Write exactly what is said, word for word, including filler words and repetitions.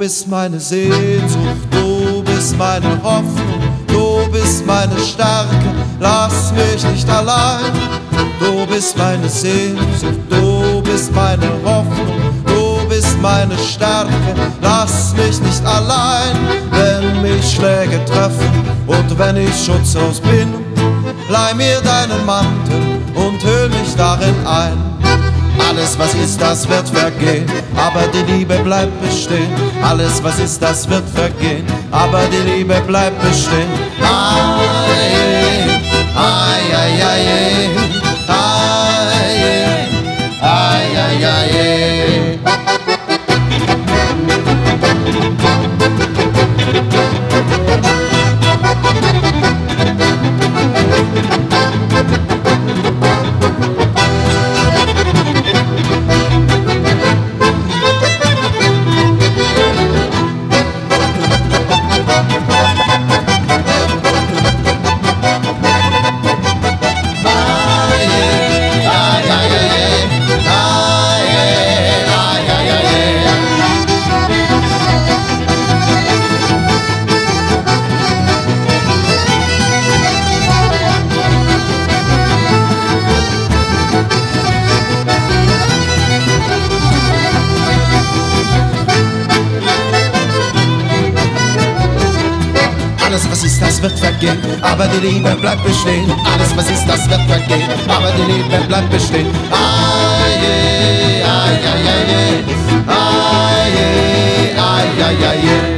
bist meine Sehnsucht, du bist meine Hoffnung, du bist meine Stärke, lass mich nicht allein. Du bist meine Sehnsucht, du bist meine Hoffnung, du bist meine Stärke, lass mich nicht allein. Wenn mich Schläge treffen und wenn ich schutzlos bin, leih mir deinen Mantel und hüll mich darin ein. Alles, was ist, das wird vergehen, aber die Liebe bleibt bestehen. Alles, was ist, das wird vergehen, aber die Liebe bleibt bestehen. Ai, ai, ai, ai, ai, ai, ai, ai. Alles, was ist, das wird vergehen, aber die Liebe bleibt bestehen. Alles, was ist, das wird vergehen, aber die Liebe bleibt bestehen. Ai, ai, ai, ai, ai, ai, ai, ai, ai.